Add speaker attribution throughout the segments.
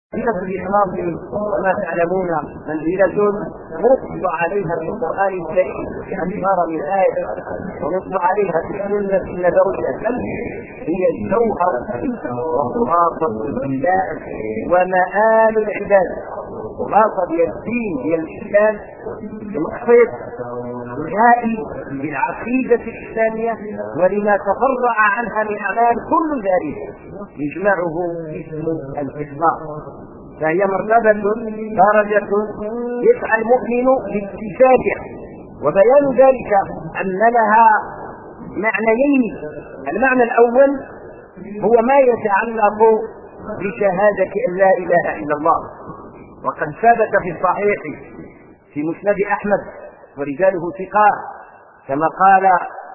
Speaker 1: منزلة الإخلاص كما تعلمون منزلة نصب عليها في القرآن الكريم أكثر من آية، ونصب عليها في السنة النبوية، هي الجوهر وخلاصة الإسلام ومآل العباد. خلاصة الدين هي الإسلام المقصود الغائي بالعقيدة الإسلامية ولما تفرع عنها من أعمال، كل ذلك يجمعه اسم الإخلاص، فهي مرتبة درجة يسعى المؤمن لاكتسابها. وبيان ذلك أن لها معنيين: المعنى الأول هو ما يتعلق بشهادة أن لا إله إلا الله، وقد ثبت في الصحيح في مسند أحمد ورجاله ثقات كما قال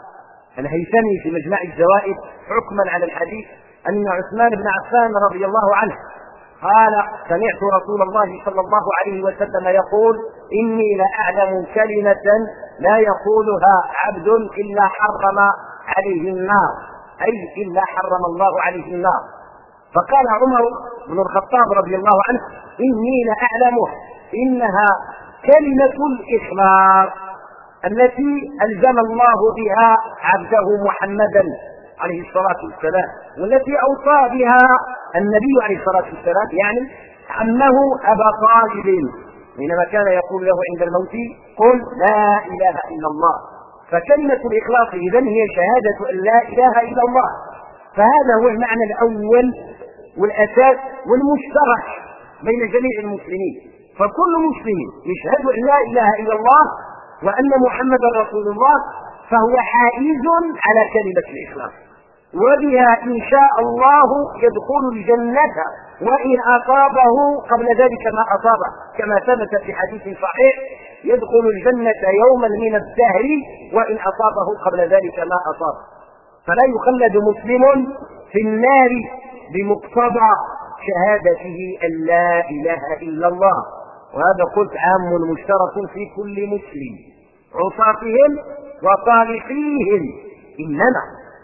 Speaker 1: الهيثمي في مجمع الزوائد حكما على الحديث أن عثمان بن عفان رضي الله عنه قال: سمعت رسول الله صلى الله عليه وسلم يقول: إني لأعلم كلمة لا يقولها عبد إلا حرم عليه النار، أي إلا حرم الله عليه النار. فقال عمر بن الخطاب رضي الله عنه: إني لأعلمه، إنها كلمة الإخلاص التي ألزم الله بها عبده محمدا عليه الصلاة والسلام، والتي أوصى بها النبي عليه الصلاة والسلام، يعني عمه أبا طالب حينما كان يقول له عند الموت: قل لا إله إلا الله. فكلمة الإخلاص إذن هي شهادة أن لا إله إلا الله. فهذا هو المعنى الأول والأساس والمشترك بين جميع المسلمين، فكل مسلم يشهد أن لا إله إلا الله وأن محمدا رسول الله فهو حائز على كلمة الإخلاص، وبها إن شاء الله يدخل الجنة وإن أصابه قبل ذلك ما أصابه، كما ثبت في حديث صحيح: يدخل الجنة يوما من الدهر وإن أصابه قبل ذلك ما أصابه. فلا يخلد مسلم في النار بمقتضى شهادته أن لا إله إلا الله. وهذا قلت عام مشترك في كل مسلم، عصاتهم وصالحيهم، إنما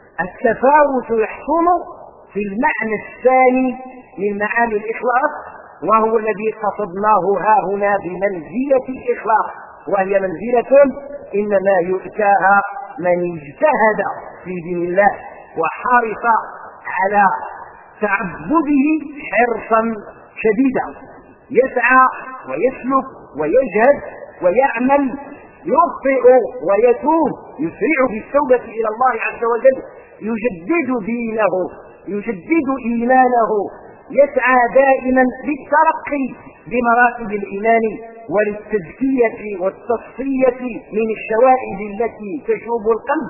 Speaker 1: التفاوت يحصل في المعنى الثاني من معاني الإخلاص، وهو الذي قصدناه ها هنا بمنزلة الإخلاص، وهي منزلة إنما يؤتاها من اجتهد في دين الله وحرص على تعبده حرصا شديدا، يسعى ويسلك ويجهد ويعمل، يخطئ ويتوب، يسرع بالتوبة إلى الله عز وجل، يجدد دينه، يجدد إيمانه، يسعى دائما للترقي بمراتب الإيمان وللتزكية والتصفية من الشوائب التي تشوب القلب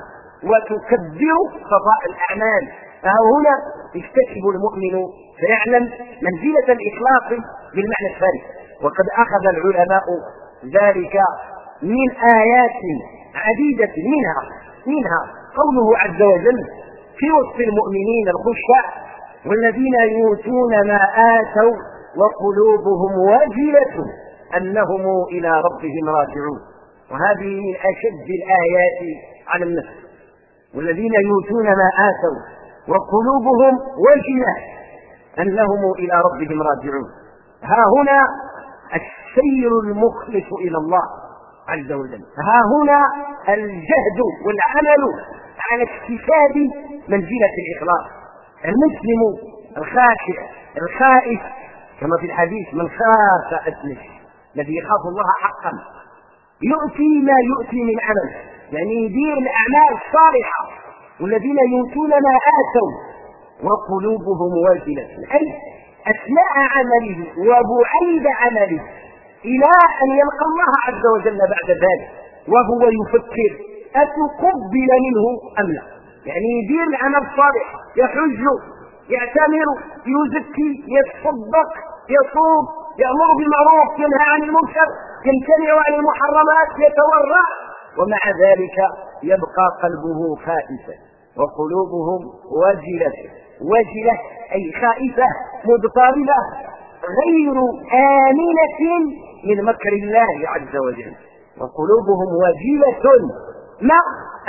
Speaker 1: وتكبر صفاء الأعمال. فهنا يكتسب المؤمن فيعلم منزلة الإخلاص بالمعنى الثالث. وقد أخذ العلماء ذلك من آيات عديدة، منها قوله عز وجل في وصف المؤمنين الخشع: والذين يؤتون ما آتوا وقلوبهم وجلة أنهم إلى ربهم راجعون. وهذه من أشد الآيات على النفس: والذين يؤتون ما آتوا وقلوبهم وجلة أنهم إلى ربهم راجعون. ها هنا السير المخلص إلى الله عز وجل، ها هنا الجهد والعمل على اكتساب منزلة الإخلاص. المسلم الخاشع الخائف كما في الحديث: من خاف أدنش، الذي يخاف الله حقا يؤتي ما يؤتي من عمل، يعني يدير الأعمال الصالحة. والذين يؤتون ما آتوا وقلوبهم واجلة، أي أثناء عمله وبعيد عمله إلى أن يلقى الله عز وجل بعد ذلك وهو يفكر أتقبل منه أم لا. يعني يدير العمل الصالح، يحج، يعتمر، يزكي، يتصدق، يصوم، يأمر بالمعروف، ينهى عن المنكر، يمتنع عن المحرمات، يتورع، ومع ذلك يبقى قلبه خائفا وقلوبهم وجلة أي خائفة مضطربة غير آمنة من مكر الله عز وجل. وقلوبهم وجلة، ما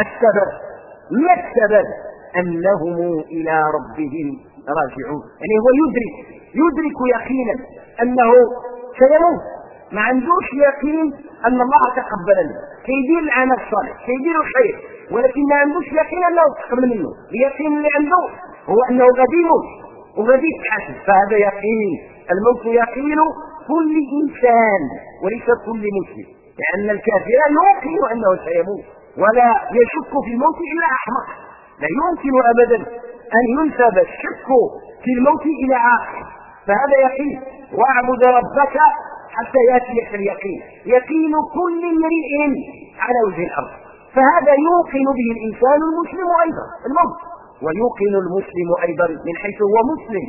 Speaker 1: السبب؟ أنهم إلى ربهم راجعون. يعني هو يدرك يقينا أنه سيموت، ما عندوش يقين أن الله تقبل منه، كيدير العمل الصالح كيدير الخير، ولكن ما عندوش يقين أنه تقبل منه. اليقين اللي عنده هو أنه غادي يموت وغادي يتحاسب، فهذا يقين. الموت يقين كل إنسان وليس كل مسلم، لأن الكافر يوقن أنه سيموت ولا يشك في الموت إلا أحمق. لا يمكن أبدا أن ينسب الشك في الموت إلى عاقل، فهذا يقين. واعبد ربك حتى يأتيك اليقين، يقين كل امرئ على وجه الأرض، فهذا يوقن به الإنسان المسلم أيضا الموت، ويوقن المسلم أيضا من حيث هو مسلم،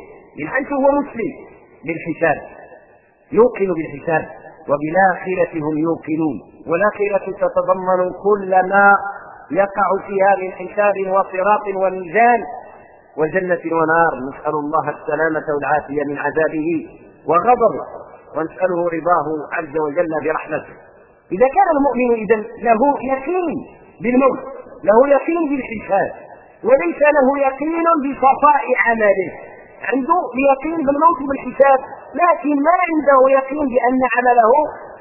Speaker 1: بالحساب، يوقن بالحساب. وبالآخرة هم يوقنون، والآخرة تتضمن كل ما يقع فيها من حساب وصراط وميزان وجنة ونار. نسأل الله السلامة والعافية من عذابه وغضبه، ونسأله رضاه عز وجل برحمته. إذا كان المؤمن إذن له يقين بالموت، له يقين بالحساب، وليس له يقين بصفاء عمله، عنده يقين بالموت بالحساب، لكن ما عنده يقين بأن عمله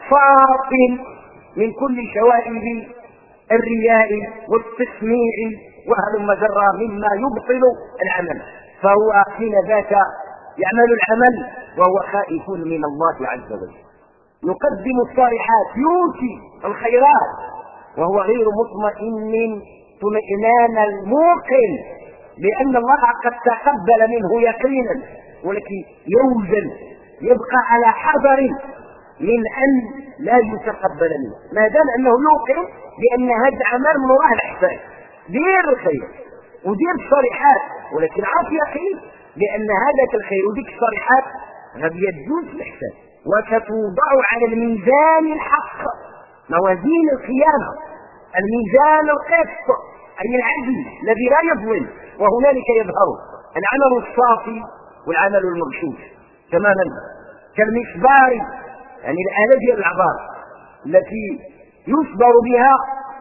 Speaker 1: فاضل من كل شوائب الرياء والتسميع وهلم جرى مما يبطل العمل، فهو حين ذاك يعمل العمل وهو خائف من الله عز وجل، يقدم الصالحات، يؤتي الخيرات، وهو غير مطمئن اطمئنان الموقن لأن الله قد تقبل منه يقينا، ولكن يوزن يبقى على حذر من أن لا يتقبل منه، ما دام أنه يوقن بأن هذا عمل من الله الإحسان، دير الخير ودير الصالحات، ولكن عاف يقين بأن هذا الخير وديك الصالحات غادي يجوز الإحسان، وستوضع على الميزان الحق، موازين القيامة، الميزان القسط، أي العدل الذي لا يظلم، وهنالك يظهر العمل الصافي والعمل المغشوش تماما، كالمسبار، يعني الآلة ديال العبار التي يصبر بها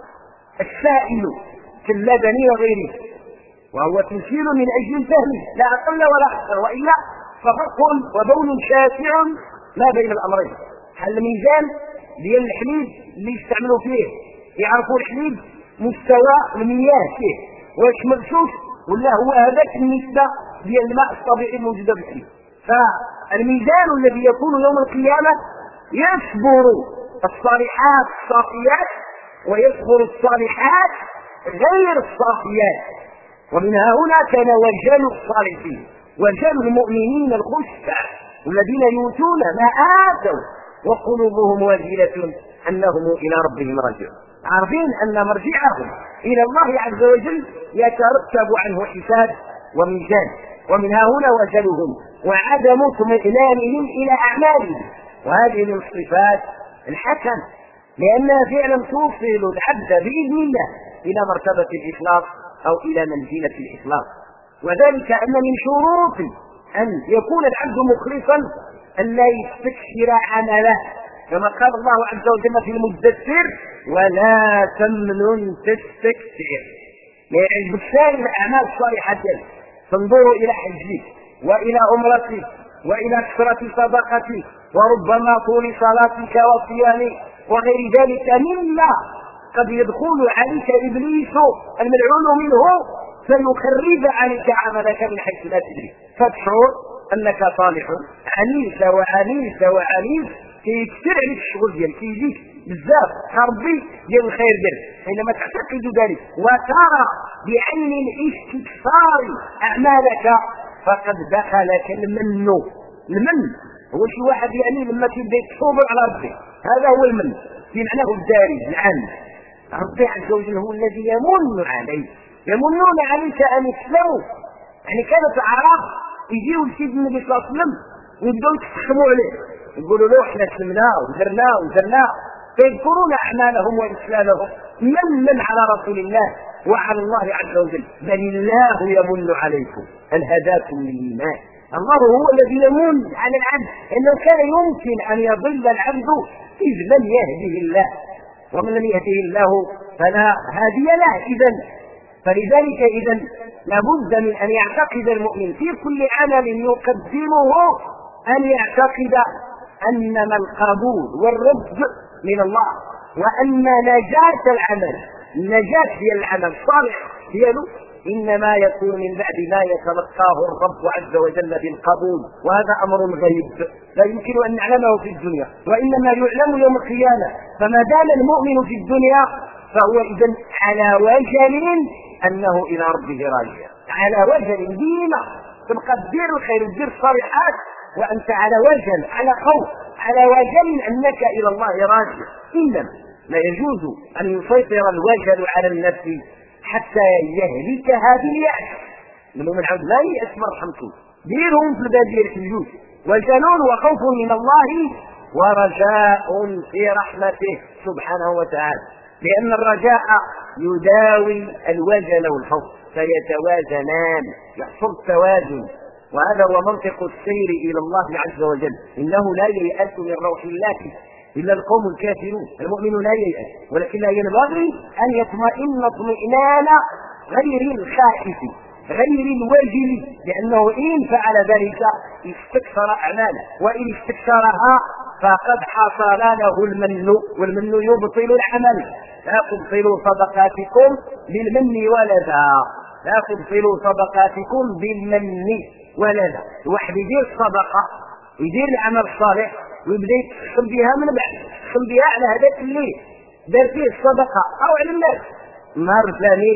Speaker 1: السائل في اللبن وغيره، وهو تسير من أجل الفهم لا أقل ولا أكثر، وإلا ففرق وبون شاسع ما بين الأمرين. الميزان ديال الحليب اللي يستعملوا فيه يعرفوا الحليب مستوى المياه فيه واش مغشوش ولا هو هذاك النسبة ديال الماء الطبيعي الموجودة في الحليب. فالميزان الذي يكون يوم القيامة يصبر الصالحات الصافيات ويصبر الصالحات غير الصافيات، ومنها هنا كان وجل الصالحين وجل المؤمنين الخشع والذين يؤتون ما آتوا وقلوبهم وجلة أنهم إلى ربهم راجعون، عارفين أن مرجعهم إلى الله عز وجل يترتب عنه حساب وميزان، ومنها هنا وجلهم وعدم اطمئنانهم إلى أعمالهم، وهذه من صفات الحسن، لأنها فعلا توصل العبد بإذن الله إلى مرتبة الإخلاص أو إلى منزلة الإخلاص. وذلك أن من شروط أن يكون العبد مخلصا أن لا يستكثر عمله، كما قال الله عز وجل في المدثر ولا تمنن تستكثر، لا يعجبك الأعمال الصالحة، تنظر إلى حجك وإلى عمرتك وإلى كثرة صدقتك وربما طول صلاتك وصيامك وغير ذلك مما قد يدخل عليك إبليس الملعون منه فيخرب عليك عملك من حيث لا تدري، فتشعر أنك صالح عنيس كيكثر عليك الشغل ديالك، كيجيك بزاف خربي ديال الخير ديالك حينما تعتقد ذلك وترى بعين الاستكثار أعمالك فقد دخلك المن هو شي واحد يعني لما تبدا يتصوب على ربي، هذا هو المن في معناه الدارج العام. ربي عز وجل هو الذي يمن يمنون عليك أن يسلموا، يعني كانت الأعراب يجيوا لسيد النبي صلى الله عليه وسلم ويبداو يتحكموا عليه، يقولوا له احنا سلمنا وزرنا فيذكرون أعمالهم وإسلامهم من على رسول الله وعلى الله عز وجل، بل الله يمن عليكم أن هداكم للإيمان. الله هو الذي يمن على العبد، إنه كان يمكن أن يضل العبد إذ لم يهده الله، ومن لم يهده الله فلا هادي له. فلذلك إذن لابد من أن يعتقد المؤمن في كل عمل يقدمه أن يعتقد أنما القبول والرد من الله، وأن نجاة العمل، النجاة ديال العمل الصالح ديالو إنما يكون من بعد ما يتلقاه الرب عز وجل بالقبول، وهذا أمر غيب لا يمكن أن نعلمه في الدنيا، وإنما يعلم يوم القيامة. فما دام المؤمن في الدنيا فهو إذن على وجل أنه إلى ربه راجع، على وجل ديما تبقى تدير الخير وتدير الصالحات وأنت على وجل، على خوف، على وجل أنك إلى الله راجع. إنما لا يجوز أن يسيطر الوجل على النفس حتى يهلكها باليأس. من عود لا يأس مرحمته ديرهم في البادية الجوز، وجنون وخوف من الله ورجاء في رحمته سبحانه وتعالى، لأن الرجاء يداوي الوجل والخوف فيتوازنان، يحصل التوازن، وهذا هو منطق السير إلى الله عز وجل. إنه لا ييأس من روح الله إلا القوم الكافرون. المؤمن لا ييأس، ولكن لا ينبغي أن يطمئن اطمئنان غير الخائف غير الواجل، لأنه إن فعل ذلك استكثر أعماله، وإن استكثرها فقد حصل له المن، والمن يبطل العمل. لا تبطلوا صدقاتكم بالمن والأذى، لا تبطلوا صدقاتكم بالمن والأذى. الواحد يدير الصدقة يدير العمل الصالح ويبدا يتخصم بها من بعد، يتخصم بها على هذاك اللي دار فيه الصدقة أو على الناس. النهار الفلاني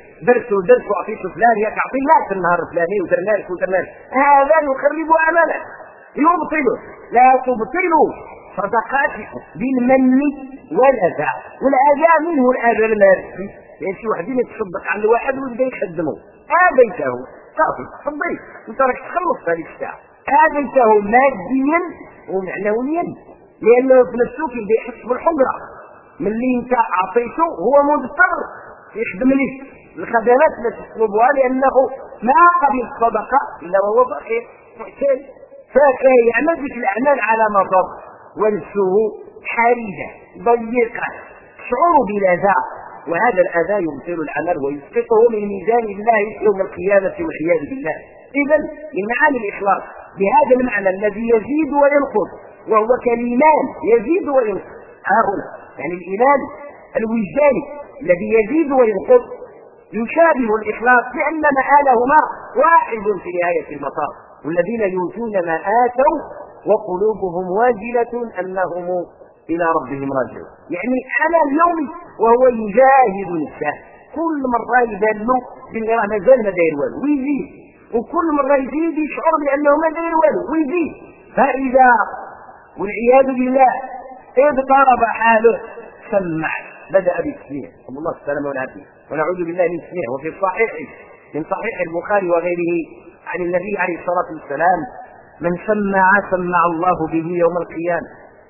Speaker 1: درت وعطيت فلان ياك اعطي الله النهار الفلاني ودرنا لك ودرنا لك، هذا يخرب عمله يبطله. لا تبطلوا صدقاتكم بالمن والأذى، والأذى منه الأذى المادي، يعني شي واحد يتصدق على واحد ويبدا يخدمه، آذيته صافي صديق انت راك تخلص هذيك الساعه، آذيته ماديا ومعنويا، لأنه في نفسه كيبدا يحس بالحجره ملي انت اعطيته هو مضطر يخدم لك الخدمات التي تطلبها، لأنه ما قبل الصدقة إلا وهو فقير محتاج، فيعمل بك الأعمال على مضض، ونفسه حرجة ضيقة شعور بالأذى، وهذا الأذى يبطل العمل ويسقطه من ميزان الله يوم القيامة والعياذ بالله. إذن من معاني الإخلاص بهذا المعنى الذي يزيد وينقص، وهو كالإيمان يزيد وينقص، هنا يعني الإيمان الوجداني الذي يزيد وينقص يشابه الإخلاص، لأن مآلهما واحد في نهاية المطاف. والذين يؤتون ما آتوا وقلوبهم واجلة أنهم إلى ربهم راجعون، يعني على اليوم وهو يجاهد نفسه، كل مرة يبان له باللي راه مازال ما داير والو ويزيد، وكل مرة يزيد يشعر بأنه ما داير والو ويزيد، فإذا والعياذ بالله اضطرب حاله سمع، بدأ بالتسميع، نسأل الله السلامة والعافية ونعوذ بالله من التسميع. وفي الصحيح من صحيح البخاري وغيره عن النبي عليه الصلاة والسلام: من سمع الله به يوم القيامة.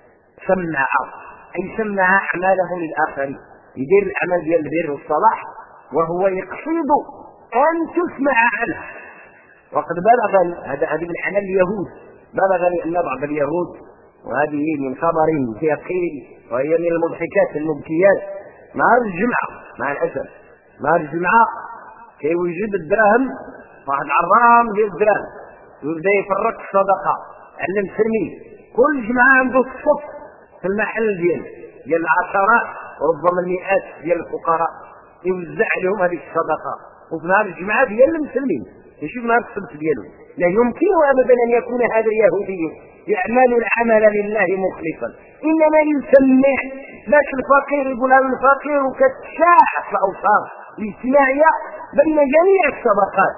Speaker 1: سمع أي سمع أعماله للآخرين، يدير العمل ديال البر والصلاح وهو يقصد أن تسمع عنه. وقد بلغ هذا من عمل اليهود، بلغني أن بعض اليهود، وهذه من خبر يقين وهي من المضحكات المبكيات، نهار الجمعة مع الأسف نهار الجمعة كيوجد الدراهم، واحد عرام ديال الدراهم ويبدا يفرق الصدقة على المسلمين، كل جمعة عنده الصف في المحل ديال العشرات وربما المئات ديال الفقراء يوزع لهم هذه الصدقة، وفي نهار الجمعة ديال المسلمين يشوف نهار السبت ديالهم. لا يمكن أبدا أن يكون هذا اليهودي يعمل العمل لله مخلصا، إنما يسمع باش الفقير يقول هذا الفقير، وكتشاع في الأوصاف الاجتماعية بين جميع الطبقات.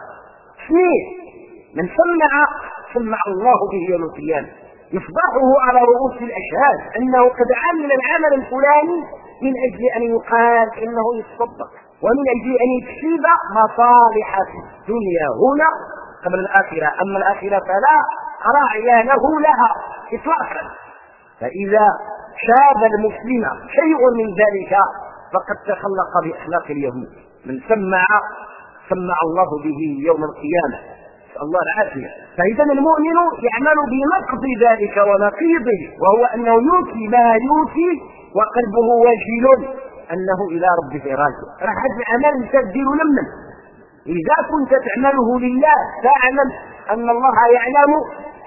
Speaker 1: من سمع الله به يوم القيامة، يفضحه على رؤوس الأشهاد أنه قد عمل العمل الفلاني من أجل أن يقال إنه يتصدق، ومن أجل أن يكسب مصالح في الدنيا هنا قبل الآخرة، أما الآخرة فلا راعي له لها إطلاقا. فإذا شاب المسلم شيء من ذلك فقد تخلق بأخلاق اليهود. من سمع الله به يوم القيامة، نسأل الله العافية. فإذا المؤمن يعمل بنقض ذلك ونقيضه، وهو أنه يؤتي ما يؤتي وقلبه وجل أنه إلى ربه راجع. راح هذا العمل تبدل لمن إذا كنت تعمله لله فاعلم أن الله يعلم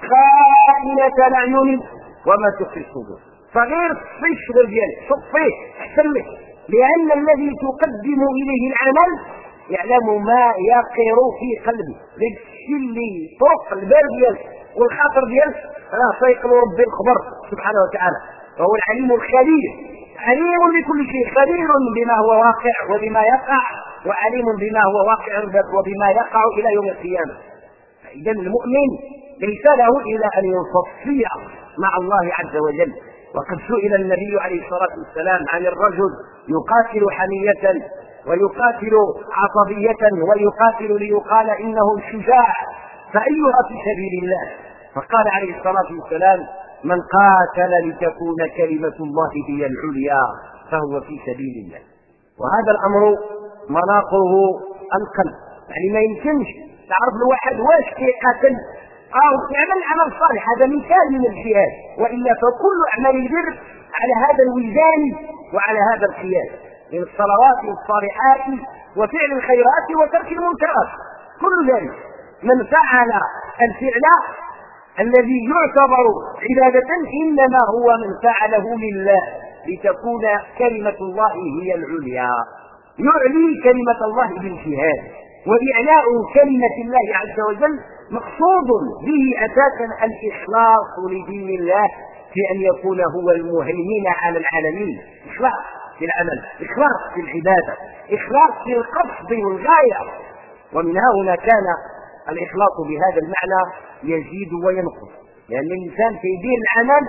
Speaker 1: خائنة الأعين وما تخفي الصدور. فغير تصفي الشغل ديالك، صفيه احسن لك، لأن الذي تقدم إليه العمل يعلم ما يقر في قلبه. الشيء اللي طرق البال ديالك والخاطر ديالك راه سيقل ربي الخبر سبحانه وتعالى، فهو العليم الخبير، عليم بكل شيء، خبير بما هو واقع وبما يقع، وعليم بما هو واقع وبما يقع إلى يوم القيامة. إذا المؤمن ليس له إلا أن يصفي مع الله عز وجل. وقد سئل النبي عليه الصلاة والسلام عن الرجل يقاتل حمية ويقاتل عصبية ويقاتل ليقال إنه شجاع، فأيها في سبيل الله؟ فقال عليه الصلاة والسلام: من قاتل لتكون كلمة الله هي العليا فهو في سبيل الله. وهذا الأمر مناقه القلب، يعني ما يمكنش تعرف الواحد واش كيقاتل أو يعمل عمل صالح، هذا مثال من الجهاد، وإلا فكل أعمال البر على هذا الوزان وعلى هذا القياس، من الصلوات والصالحات وفعل الخيرات وترك المنكرات، كل ذلك من فعل الفعل الذي يعتبر عبادة إنما هو من فعله لله لتكون كلمة الله هي العليا. يعلي كلمة الله بالجهاد، وإعلاء كلمة الله عز وجل مقصود به أساسا الإخلاص لدين الله، في أن يكون هو المهيمن على العالمين. إخلاص في العمل، إخلاص في العبادة، إخلاص في القصد والغاية. ومن هنا كان الإخلاص بهذا المعنى يزيد وينقص، لأن الإنسان يدير العمل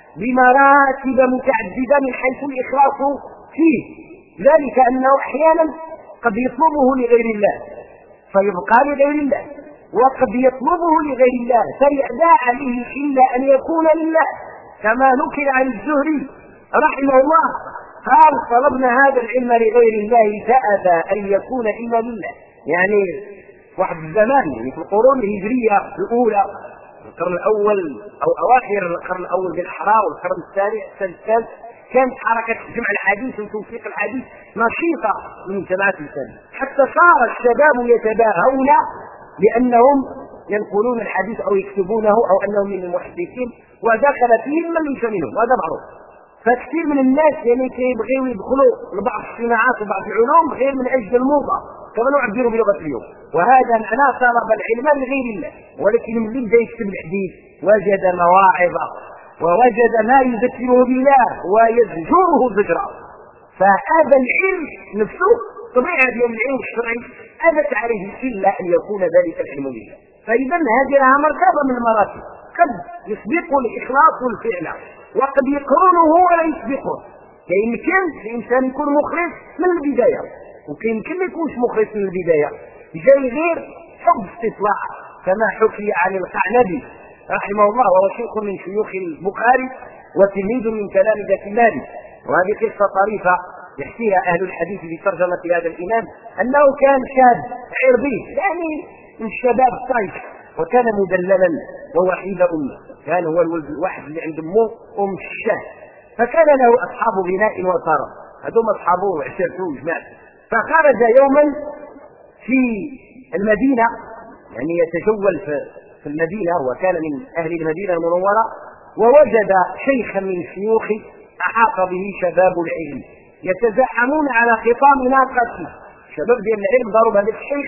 Speaker 1: بمراتب متعددة من حيث الإخلاص فيه، ذلك أنه أحيانا قد يطلبه لغير الله فيبقى لغير الله، وقد يطلبه لغير الله فيأبى عليه إلا أن يكون لله، كما نكر عن الزهري رحمه الله قال: طلبنا هذا العلم لغير الله فأبى أن يكون إلا لله. يعني واحد الزمان، يعني في القرون الهجرية الأولى، القرن الأول أو أواخر القرن الأول بالأحرى والقرن الثاني الثالث، كانت حركة جمع الحديث وتوثيق الحديث نشيطة من المجتمعات الإسلامية، حتى صار الشباب يتباهون بأنهم ينقلون الحديث أو يكتبونه أو أنهم من المحدثين، ودخل فيهم من ليس منهم، وهذا معروف. فكثير من الناس يعني كيبغيو يدخلوا لبعض الصناعات وبعض العلوم غير من أجل الموضة، كما نعبر بلغة اليوم، وهذا معناه طلب العلم لغير الله. ولكن من بدا يكتب الحديث وجد مواعظ ووجد ما يذكره بالله ويزجره زجرا، فهذا العلم نفسه طبيعة ديال العلم الشرعي أبت عليه إلا أن يكون ذلك العلم لله. فإذا هذه لها مرتبة من المراتب، قد يسبق الإخلاص والفعل، وقد يقرنه ولا يسبقه. يمكن الإنسان يكون مخلص من البداية، ويمكن ما يكونش مخلص من البداية، جاي غير حب استطلاع، كما حكي عن القعنبي رحمه الله، وهو شيخ من شيوخ البخاري وتلميذ من تلامذة مالك. وهذه قصة طريفة يحكيها أهل الحديث في ترجمة هذا الإمام، أنه كان شاب عربي، يعني من الشباب الطيش، وكان مدللا ووحيد أمه، كان هو الولد الواحد اللي عند أمه أم الشاه، فكان له أصحاب بناء وطرب، هذوم أصحابه وعشرته وجماعة. فخرج يوما في المدينة، يعني يتجول في المدينة، وكان من أهل المدينة المنورة، ووجد شيخا من الشيوخ أحاط به شباب العلم يتزاحمون على خطام ناقته. شباب ديال العلم ضرب هذا الشيخ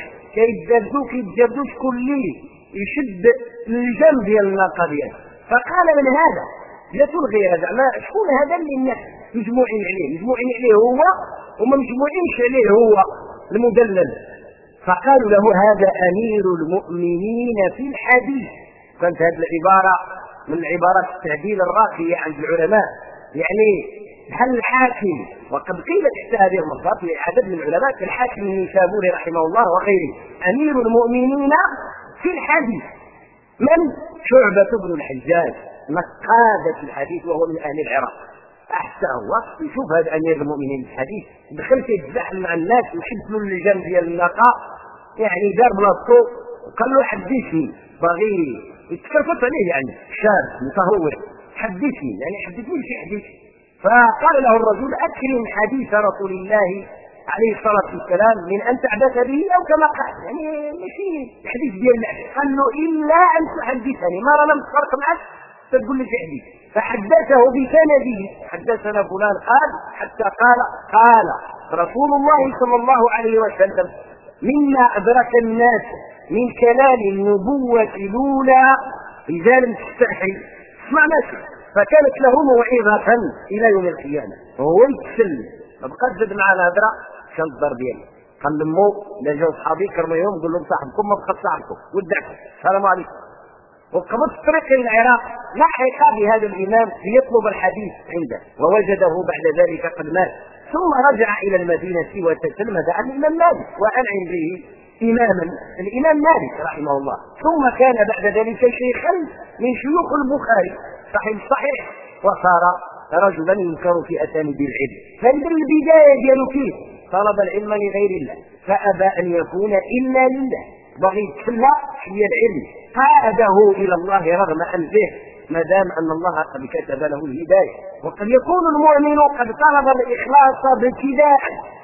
Speaker 1: كيتجردوا شكون اللي يشد الجنب ديال الناقه ديالو. فقال: من هذا؟ لا تلغي هذا، ما شكون هذا اللي الناس مجموعين عليه هو وما مجموعينش عليه هو المدلل. فقالوا له: هذا أمير المؤمنين في الحديث. كانت هذه العبارة من العبارات التعديل الراقية عند العلماء، يعني بحال الحاكم. وقد قيل تحت هذه المصدر لعدد من العلماء كالحاكم النيسابوري رحمه الله وغيره: أمير المؤمنين في الحديث. من؟ شعبة بن الحجاج، نقادة الحديث، وهو من أهل العراق. أحسن وقت يشوف هذا أمير المؤمنين في الحديث، دخل يتزاحم مع الناس وشد له اللجام ديال النقاء، يعني دار بلاصتو وقال له: حدثني، باغي يتكلفت عليه، يعني شاب متهور، حدثني، يعني حدثني شي حديث. فقال له الرجل: أكرم حديث رسول الله عليه الصلاة والسلام من أن تعبث به أو كما قال يعني ماشي الحديث ديال اللعب قال له إلا أن تحدثني ما رانا متفرق معك تقول لي حديث فحدثه بسنده حدثنا فلان قال حتى قال رسول الله صلى الله عليه وسلم مما أدرك الناس من كلام النبوة الأولى إذا لم تستحي اسمع ماشي فكانت له موعظة إلى يوم القيامة وهو يتسلم ما بقاش زاد معنا هضره كان الضرب ديالي قال لمو لا جاو صحابي كرموا يوم قول لهم صاحبكم ما بقى صاحبكم ودعكم السلام عليكم وقبض الطريق الى العراق لحق بهذا الامام ليطلب الحديث عنده ووجده بعد ذلك قد مات ثم رجع الى المدينه وتتلمذ عن الامام مالك وانعم به اماما الامام مالك رحمه الله ثم كان بعد ذلك شيخا من شيوخ البخاري صحيح وصار رجلا ينكر في اسانيد العلم فمن البدايه ديالو كيف طلب العلم لغير الله فابى ان يكون الا لله بغي يتسلى هي العلم قاده الى الله رغم انفه ما دام ان الله قد كتب له الهدايه وقد يكون المؤمن قد طلب الاخلاص ابتداء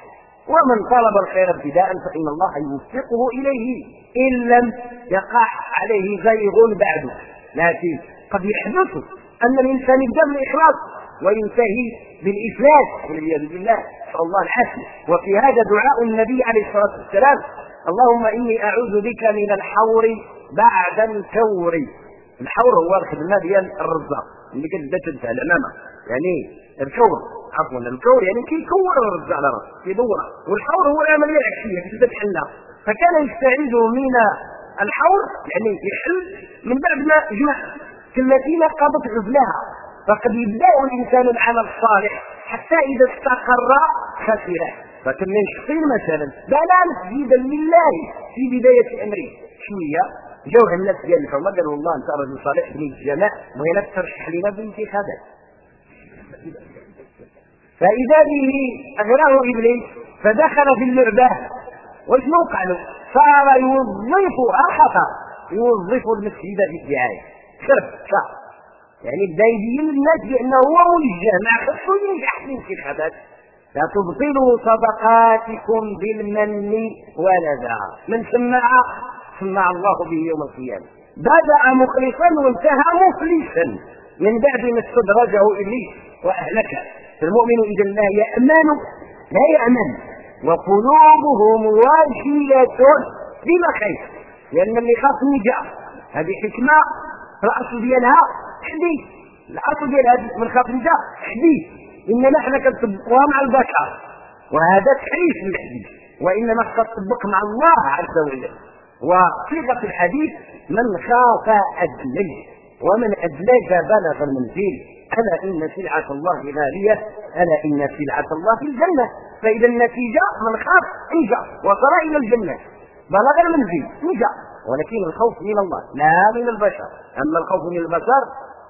Speaker 1: ومن طلب الخير ابتداء فان الله يوفقه اليه ان لم يقع عليه زيغ بعده لكن قد يحدث ان الانسان يبدا بالاخلاص وينتهي بالإفلاس والعياذ بالله نسأل الله العافية وفي هذا دعاء النبي عليه الصلاة والسلام اللهم إني أعوذ بك من الحور بعد الكور الحور هو الخدمة ديال الرزاق اللي كتبدا تدفع العمامة يعني الكور عفوا الكور يعني كيكور الرزاق على راسه كيدور والحور هو العملية العكسية كتبدا تحلها فكان يستعيذ من الحور يعني يحل من بعد ما جمع كلمتين قضت عزلها فقد يبدأ الإنسان العمل الصالح حتى إذا استقر خسره فكم من شخصين مثلا بلا مسجدا لله في بداية أمره شوية جوه الناس ديال الحومة قالوا والله أنت رجل صالح بني الجماع وهنا ترشح لنا بانتخابات فإذا به أغراه إبليس فدخل في اللعبة وشنو وقع له صار يوظف المسجد في الدعاية شرب يعني بدا يبين للناس بانه هو موجه مع خصو ينجح في الانتخابات لا تبطلوا صدقاتكم بالمن والأذى من سمع الله به يوم القيامه بدا مخلصا وانتهى مفلسا من بعد ما استدرجه ابليس واهلكه فالمؤمن اذا لا يامن وقلوبهم واجيه بما خير لان اللي خاف النجاه هذه حكمه الاصل ديالها حديث الاصل ديال هذا من خاف النجاه حديث انما احنا كنطبقوها مع البشر وهذا تحريف للحديث وانما تطبق مع الله عز وجل وصيغه الحديث من خاف ادلج ومن ادلج بلغ المنزل الا ان سلعه الله غاليه الا ان سلعه الله في الجنه فاذا النتيجه من خاف نجا وصل الى الجنه بلغ المنزل نجا ولكن الخوف من الله لا من البشر اما الخوف من البشر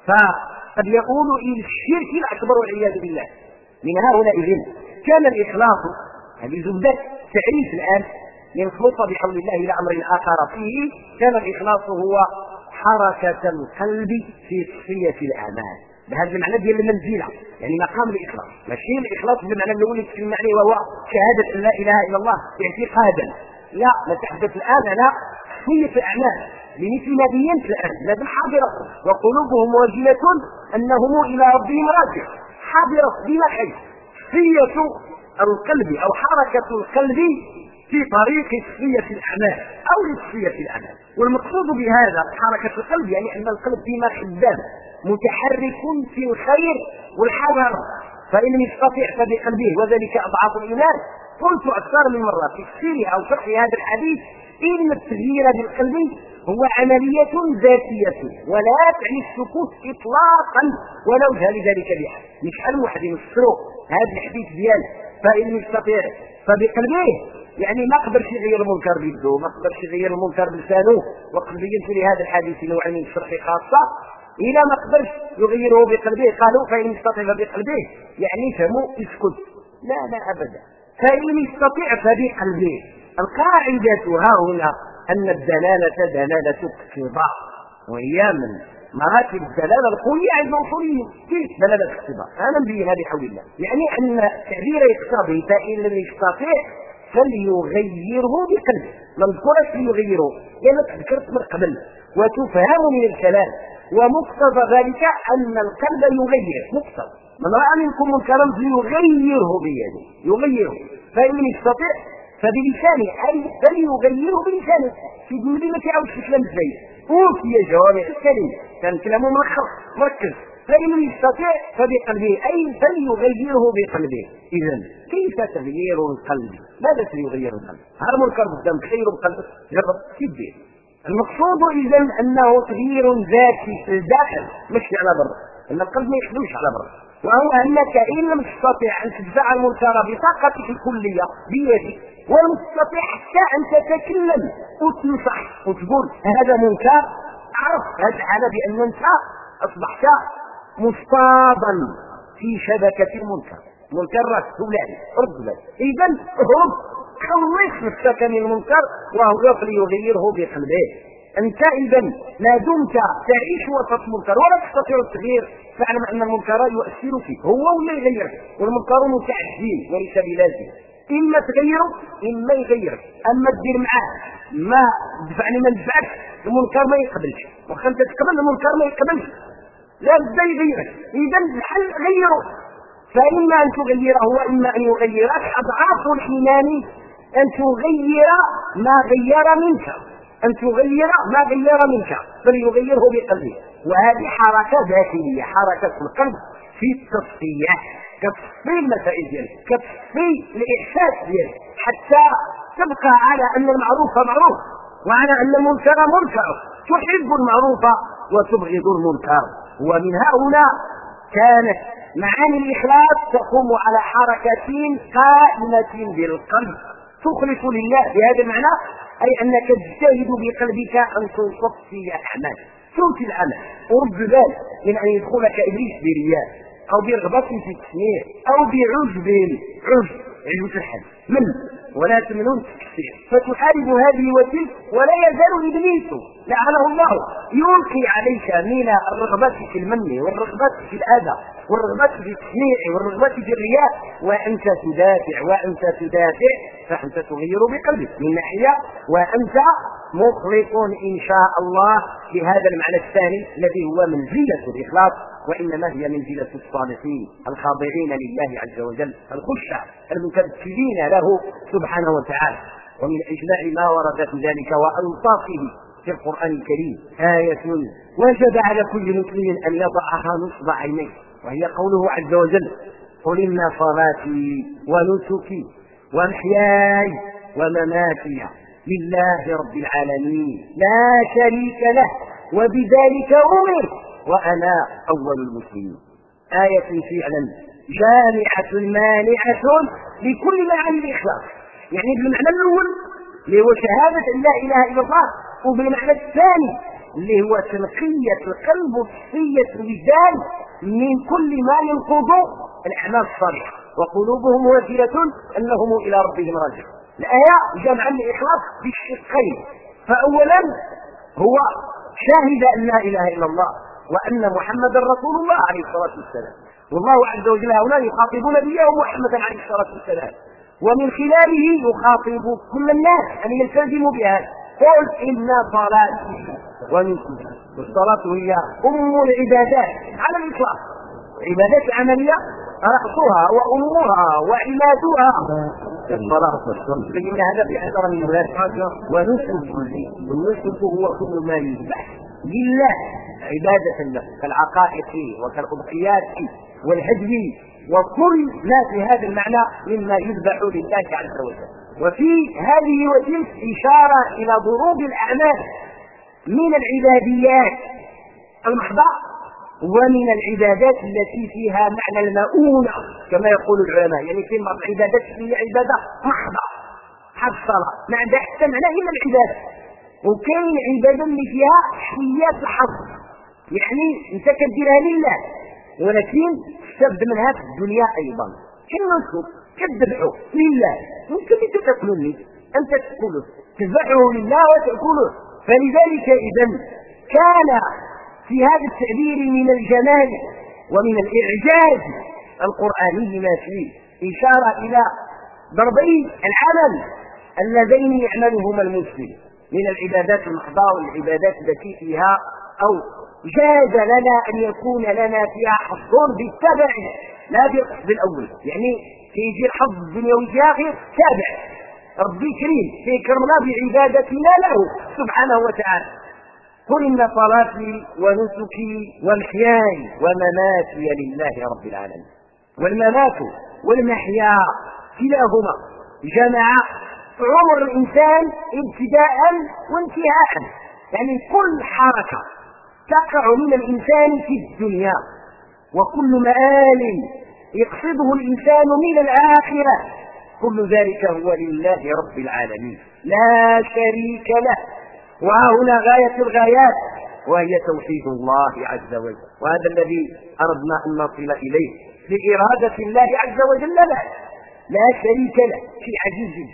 Speaker 1: فقد يقول الى الشرك الاكبر والعياذ بالله من هؤلاء الجن كان الاخلاص هذه زبده تعريف الان ينخلص بحول الله الى امر اخر فيه كان الاخلاص هو حركه القلب في تصفيه الاعمال بهذا المعنى ديال المنزله يعني مقام الاخلاص ماشي الاخلاص بالمعنى الاول في المعنى وهو شهاده ان لا اله الا الله اعتقادا لا نتحدث الان على تصفيه الاعمال لمثل ما بينت الان لازم حاضره وقلوبهم واجله انهم الى ربهم راجع حاضره بلا خير تصفيه القلب او حركه القلب في طريق تصفيه الاعمال او لتصفيه الاعمال والمقصود بهذا حركه القلب يعني ان القلب فيما خدام متحرك في الخير والحذر فان لم يستطع فبقلبه وذلك اضعاف الايمان قلت اكثر من مره في تفسير او شرح هذا الحديث ان التغيير بالقلب هو عمليه ذاتيه ولا تعني السكوت اطلاقا ولا وجه لذلك بحال مش حال واحد يفسروا هذا الحديث ديال فان لم يستطع فبقلبه يعني ما قدرش يغير المنكر بيده ما قدرش يغير المنكر بلسانه وقد بينت لهذا الحديث نوع من الشرح خاصه إذا ما قدرش يغيره بقلبه قالوا فإن يستطيع بقلبه يعني فمو يسكت لا أبدا فإن يستطيع فبقلبه القاعدة ها هنا أن الدلالة دلالة اقتضاء وهي من مراتب الدلاله القويه عند الاصوليين. كيف دلاله الاقتضاء؟ انا نبينها بحول الله. يعني ان التعبير يقتضي فان لم يستطع فليغيره بقلبه. ما نذكرش ليغيره لان ذكرت من قبل وتفهم من الكلام، ومقتضى ذلك ان القلب يغير. مقتضى من راى منكم منكرا فليغيره بيده، يغيره، فان لم يستطع فبلسانه، اي فليغيره بلسانه. في الجمله ما تعاودش الكلام زي اوفي جوامع الكلم، كان كلامه مركز. فإن لم يستطع فبقلبه، أي فليغيره بقلبه. إذا كيف تغيير القلب؟ ماذا سيغير القلب؟ هذا منكر قدام تغيره بقلبه، جرب كيف. المقصود إذا أنه تغيير ذاتي في الداخل مش على بر، أن القلب ما يخدمش على بر، وهو أنك إن لم تستطع أن تدفع المنكر بطاقتك الكلية بيدك، ولم تستطع حتى أن تتكلم وتنصح وتقول هذا منكر، عرف هذا على بأن أنت أصبحت مصطادا في شبكة المنكر. منكرات تولاني رد ذلك. إذا اهرب، خلص نفسك من المنكر وهو يغيره بقلبه. أنت إذا ما دمت تعيش وسط المنكر ولا تستطيع التغيير، فاعلم أن المنكر يؤثر فيك هو ولا يغيرك، والمنكر متعدي وليس بلازم. إما تغيره إما يغيرك. أما تدير معاه ما دفعني ما ندفعش، المنكر ما يقبلش، وخلت تقبل المنكر ما يقبلش، لا بد يغيرك. إذا الحل غيره، فإما أن تغيره وإما أن يغيرك. أضعاف الإيمان أن تغير ما غير منك، أن تغير ما غير منك فليغيره بقلبه. وهذه حركة ذاتية، حركة القلب في التصفية، كتصفي المسائل ديالك، كتصفي الإحساس ديالك، حتى تبقى على أن المعروف معروف وعلى أن المنكر منكر، تحب المعروف وتبغض المنكر. ومن هنا كانت معاني الإخلاص تقوم على حركتين قائمة بالقلب تخلص لله. بهذا المعنى أي أنك تجتهد بقلبك أن تصفي الأعمال، تنفي العمل، ورب ذلك من أن يدخلك إبليس برياء أو برغبة في التسميع أو بعجب، عجب الحد من ولا تمنون تكثير، فتحارب هذه وتلك. ولا يزال إبليس لعنه الله يلقي عليك من الرغبة في المن والرغبة في الأذى والرغبة في التسميع والرغبة في الرياء، وأنت تدافع فأنت تغير بقلبك من ناحية، وأنت مخلص إن شاء الله بهذا المعنى الثاني الذي هو منزلة الإخلاص، وإنما هي منزلة الصالحين الخاضعين لله عز وجل، الخشع المتبتلين له سبحانه وتعالى. ومن أجمع ما ورد في ذلك وألطافه في القرآن الكريم آية وجب على كل مسلم أن يضعها نصب عينيه، وهي قوله عز وجل: قل إن صلاتي ونسكي ومحياي ومماتي لله رب العالمين لا شريك له وبذلك أمرت وأنا أول المسلمين. آية فعلا جامعة مانعة لكل معاني الإخلاص، يعني بالمعنى الأول اللي هو شهادة أن لا إله إلا الله، وبالمعنى الثاني اللي هو تنقية القلب وتصفية الوجدان من كل ما ينقض الأعمال الصالحة، وقلوبهم وجلة أنهم إلى ربهم راجعون. الآية جمع الإخلاص بالشقين، فأولا هو شاهد أن لا إله إلا الله وأن محمدا رسول الله عليه الصلاة والسلام، والله عز وجل هنا يخاطب نبيه محمدا عليه الصلاة والسلام، ومن خلاله يخاطب كل الناس أن يلتزموا بها. قل إن صلاتي ونسكي، والصلاة هي أم العبادات على الإطلاق، عبادات عملية رأسها وأمها وعمادها الصلاة والصلاة، فإن هذا بأثر من ذلك. والنسك هو كل ما يذبح لله عبادة له كالعقائق وكالأضحيات والهدي وكل ما في هذا المعنى مما يذبح لله عز وجل. وفي هذه وتلك إشارة إلى ضروب الأعمال من العباديات المحضة ومن العبادات التي فيها معنى المؤونة كما يقول العلماء، يعني في بعض العبادات هي عبادة محضة حصلة ما عندها حتى معنى إلا العبادة، وكاين عبادة اللي فيها حيات الحظ، يعني انت كديرها لله ولكن تستفد منها في الدنيا أيضا، كالنسك كالذبح لله، ممكن انت تاكله انت تاكله، تذبحه لله وتاكله. فلذلك اذا كان في هذا التعبير من الجمال ومن الإعجاز القرآني ما فيه إشارة إلى ضربي العمل اللذين يعملهما المسلم من العبادات المحضة والعبادات التي فيها أو جاز لنا أن يكون لنا فيها حظ بالتبع لا بالقصد الأول، يعني يجي الحظ الدنيوي في آخر تابع. ربي كريم سيكرمنا بعبادتنا له سبحانه وتعالى. قل إن صلاتي ونسكي ومحياي ومماتي لله رب العالمين. والممات والمحيا كلاهما جمع عمر الإنسان ابتداء وانتهاء، يعني كل حركة تقع من الإنسان في الدنيا وكل مآل يقصده الإنسان من الآخرة كل ذلك هو لله رب العالمين لا شريك له. وهنا غاية الغايات وهي توحيد الله عز وجل، وهذا الذي أردنا أن نصل إليه لإرادة الله عز وجل لا شريك له في عزيز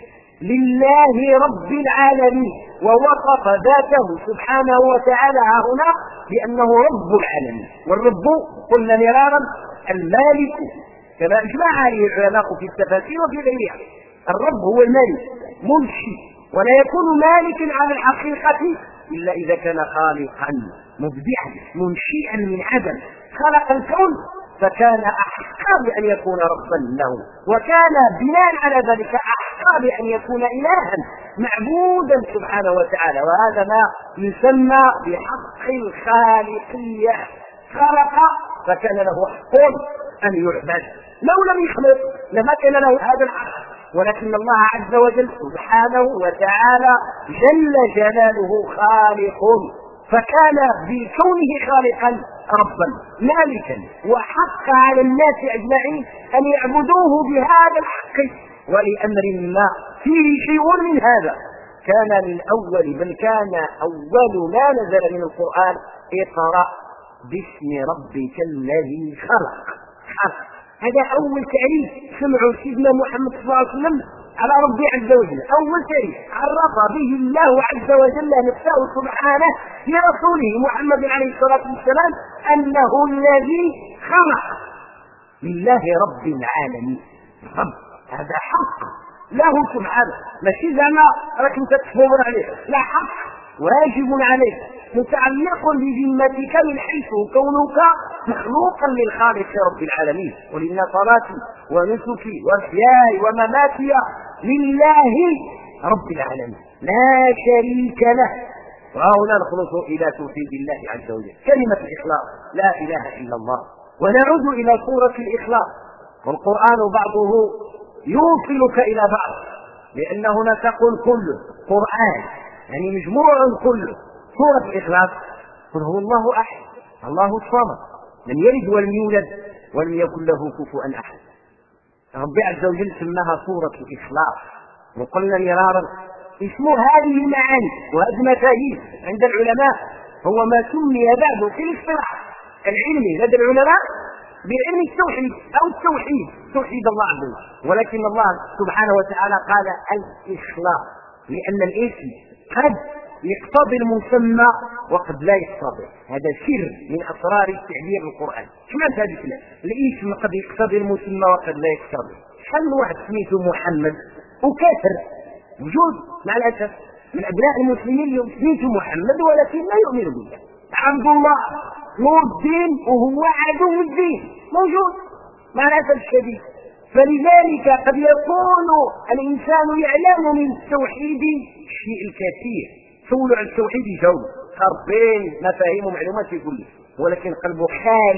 Speaker 1: لله رب العالمين. ووصف ذاته سبحانه وتعالى هنا بأنه رب العالمين. والرب قلنا مرارا المالك كما أجمع عليه العلماء في التفاسير وفي غيرها. الرب هو المالك منشئ، ولا يكون مالكا على الحقيقة إلا إذا كان خالقا مبدعا منشئا من عدم، خلق الكون فكان أحقى بأن يكون ربا له، وكان بناء على ذلك أحقى بأن يكون إلها معبودا سبحانه وتعالى. وهذا ما يسمى بحق الخالقية، خلق فكان له حق أن يعبد، لو لم يخلق لما كان له هذا الحق. ولكن الله عز وجل سبحانه وتعالى جل جلاله خالق، فكان بكونه خالقا ربا مالكا، وحق على الناس أجمعين أن يعبدوه بهذا الحق. ولأمر ما فيه شيء من هذا كان من أول، بل كان أول ما نزل من القرآن اقرأ باسم ربك الذي خلق. هذا أول تعريف سمعوا سيدنا محمد صلى الله عليه وسلم على ربي عز وجل، أول تعريف عرف به الله عز وجل نفسه سبحانه لرسوله محمد عليه الصلاة والسلام أنه الذي خلق لله رب العالمين. رب هذا حق له سبحانه، ماشي زعما راك انت تفور عليه، لا، حق واجب عليك متعلق بذمتك من حيث كونك مخلوقا للخالق رب العالمين. قل إن صلاتي ونسكي ومحياي ومماتي لله رب العالمين لا شريك له. وهنا نخلص إلى توحيد الله عز وجل كلمة الإخلاص لا إله إلا الله. ونعود إلى سورة الإخلاص، والقرآن بعضه يوصلك إلى بعض، لأن هنا تقول كل قرآن يعني مجموع كله. سورة الإخلاص قل هو الله أحد الله الصمد لم يلد ولم يولد ولم يكن له كفوا أحد. ربي عز وجل سماها سورة الإخلاص، وقلنا مرارا اسم هذه المعاني وهذه المفاهيم عند العلماء هو ما سمي بعد في الاصطلاح العلمي لدى العلماء بعلم التوحيد أو التوحيد، توحيد الله عز وجل. ولكن الله سبحانه وتعالى قال الإخلاص لأن الاسم قد يقتضي المسمى وقد لا يقتضي. هذا سر من أسرار التعبير القرآن. سمعت هذا الكلام، الاسم قد يقتضي المسمى وقد لا يقتضي. شحال واحد سميته محمد وكافر وجود مع الأسف من أبناء المسلمين اليوم سميته محمد ولكن لا يؤمن بالله، عبد الله نور الدين وهو عدو الدين موجود مع الأسف الشديد. فلذلك قد يكون الإنسان يعلم من التوحيد الشيء الكثير، سولوا عن التوحيد يجاوب خربين مفاهيم ومعلومات في كله، ولكن قلبه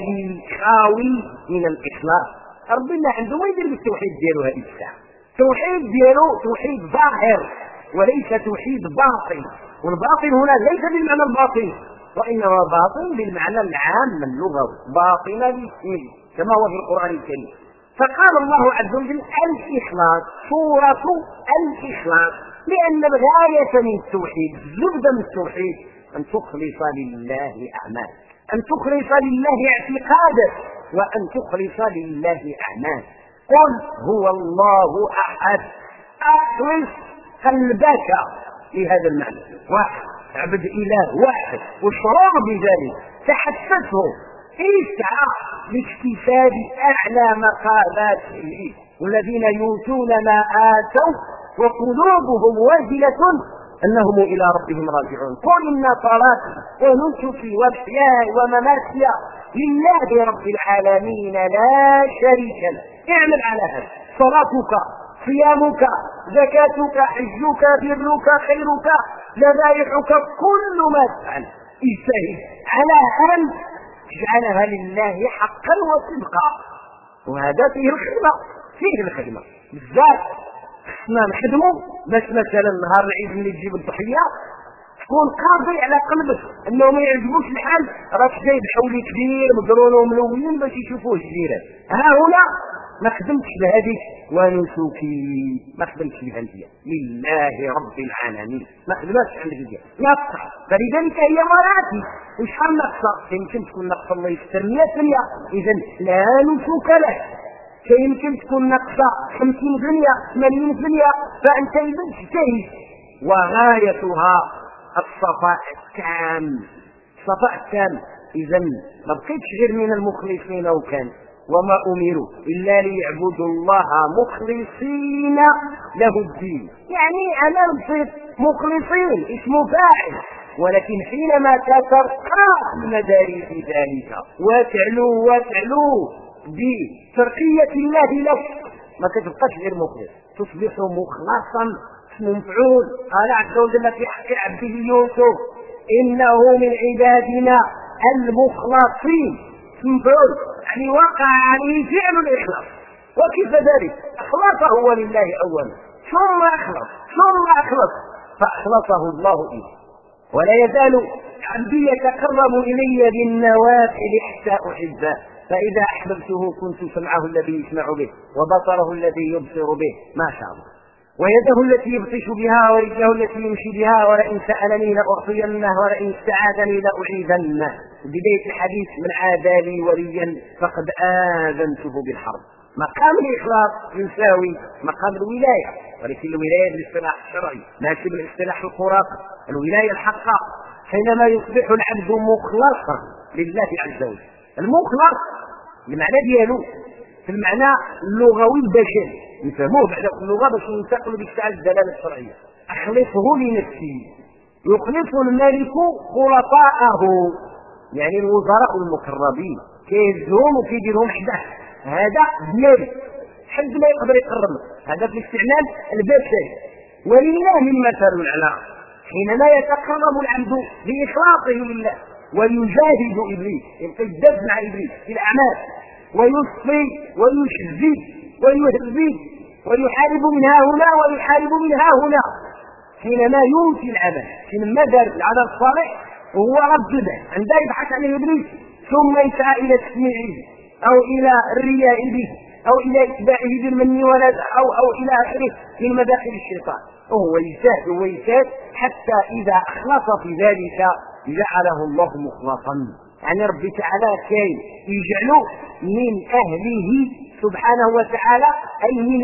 Speaker 1: خاوي من الإخلاص. ربنا عنده ما يدير بالتوحيد ديالو هذه الساعة، التوحيد ديالو توحيد ظاهر وليس توحيد باطن. والباطن هنا ليس بالمعنى الباطن، وإنما باطن بالمعنى العام اللغوي، باطن الاسم كما هو في القرآن الكريم. فقال الله عز وجل الإخلاص، سورة الإخلاص، لأن الغاية من التوحيد، الزبدة من التوحيد أن تخلص لله أعمال، أن تخلص لله اعتقادك، وأن تخلص لله أعمال. قل هو الله أحد، أخلص قلبك لهذا المعنى. واحد اعبد إله واحد واشعر بذلك تحسسه اسعى لاكتساب أعلى مقاماته. والذين يؤتون ما آتوا وقلوبهم واجلة أنهم إلى ربهم راجعون. قل إن صلاتي ونسكي ومحياي ومماتي لله رب العالمين لا شريك له. اعمل على هذا. صلاتك، صيامك، زكاتك، حجك، برك، خيرك، ذبائحك، كل ما تفعل اجتهد على أن تجعلها لله حقا وصدقا. وهذا فيه الخدمة، فيه الخدمة بالذات. خصنا نخدموا باش مثلا نهار العيد ملي تجيب الضحيه تكون قاضي على قلبك انه ما يعجبوش الحال، راك جايب حولي كبير مقرون وملونين باش يشوفوه جزيره. ها هنا ما خدمتش بهذيك ونسكي، ما خدمتش بهذه لله رب العالمين، ما خدمتش على هذه ناقصه. فلذلك هي مراتب. وشحال ناقصه؟ يمكن تكون ناقصه الله يستر 100%. اذا لا نسك له. يمكن تكون ناقصه 50% 80%، فانت اذا اجتهد. وغايتها الصفاء التام، الصفاء التام. اذا ما بقيتش غير من المخلصين وكان وما امروا الا ليعبدوا الله مخلصين له الدين. يعني انا بصير مخلصين اسمه فاعل، ولكن حينما تترقى المدارس ذلك وتعلو بترقية الله لك ما كتبقاش غير مخلص، تصبح مخلصا اسمه مفعول. قال عز وجل في حق عبده يوسف انه من عبادنا المخلصين. مفعول يعني وقع عليه فعل الاخلاص. وكيف ذلك؟ اخلصه هو لله اولا ثم اخلص فاخلصه الله اليه. ولا يزال عبدي يتقرب الي بالنوافل حتى احبه، فإذا أحببته كنت سمعه الذي يسمع به وبصره الذي يبصر به ما شاء الله، ويده التي يبطش بها ورجله التي يمشي بها، ولئن سألني لأعطينه ولئن استعاذني لأعيذنه. بداية الحديث من عادى لي وليا فقد آذنته بالحرب. مقام الإخلاص يساوي مقام الولاية، ولكن الولاية بالاصطلاح الشرعي ماشي بالاصطلاح الخرافي. الولاية الحقة حينما يصبح العبد مخلصا لله عز وجل. المخلص المعنى ديالو في المعنى اللغوي البشري نفهموه بعد اللغه باش ننتقلوا بك على الدلاله الشرعيه. اخلصه لنفسي، يخلص الملك خلطاءه يعني الوزراء المقربين كيهزهم وكيديرهم حداه. هذا ديالي حد ما يقدر يقرب، هذا في الاستعمال البشري. ولله المثل الاعلى حينما يتقرب العبد باخلاصه لله ويجاهد ابليس، يبقى يدب مع ابليس في الاعمال ويصفي ويشذي ويهذب ويحارب من ها هنا ويحارب من ها هنا. حينما ينفي العمل، حينما دار العمل الصالح وهو رجله عندما يبحث عن ابليس ثم يسعى الى تسميعه او الى الرياء به او الى اتباعه بالمن والأذى او الى اخره من مداخل الشيطان. وهو يجتهد حتى اذا اخلص في ذلك جعله الله مخلصا. يعني ربي تعالى كاين يجعله من اهله سبحانه وتعالى، اي من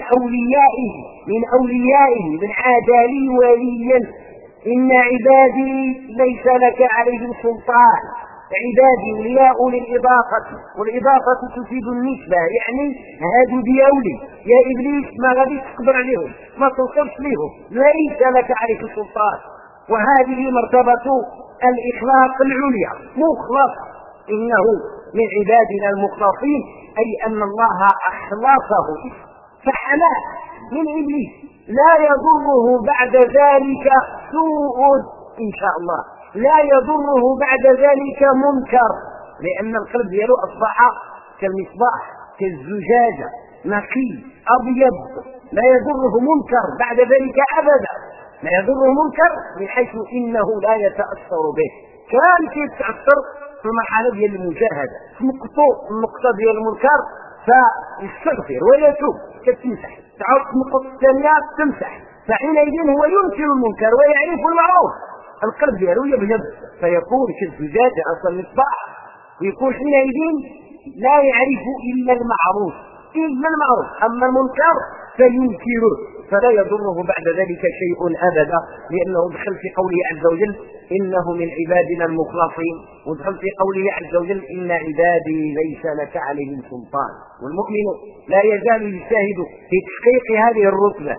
Speaker 1: اوليائه من عادى لي وليا. ان عبادي ليس لك عليهم سلطان. عبادي ولياء للاضافه، والاضافه تفيد النسبه، يعني هادو دياولي يا ابليس ما غادي تقدر عليهم، ما توصلش ليهم، ليس لك عليهم سلطان. وهذه مرتبه الإخلاص العليا. مخلص إنه من عبادنا المخلصين، أي أن الله أخلصه فحماه من إبليس، لا يضره بعد ذلك سوء إن شاء الله، لا يضره بعد ذلك منكر، لأن القلب دياله أصبح كالمصباح كالزجاجة نقي أبيض، لا يضره منكر بعد ذلك أبدا، لا يضره منكر من حيث انه لا يتاثر به. كان كيتاثر في المرحله ديال المجاهده، في النقطه ديال المنكر فيستغفر ويتوب كتمسح، تعود النقطه الثانيه تمسح، فحينئذ هو ينكر المنكر ويعرف المعروف. القلب ديالو يبيض فيكون كالزجاجه اصلا المصباح، ويكون حينئذ لا يعرف الا المعروف، اما المنكر فينكره فلا يضره بعد ذلك شيء أبدا، لأنه دخل في قوله عز وجل إنه من عبادنا المخلصين، ودخل في قوله عز وجل إن عبادي ليس لك عليهم سلطان. والمؤمن لا يزال يجتهد في تحقيق هذه الرتبة،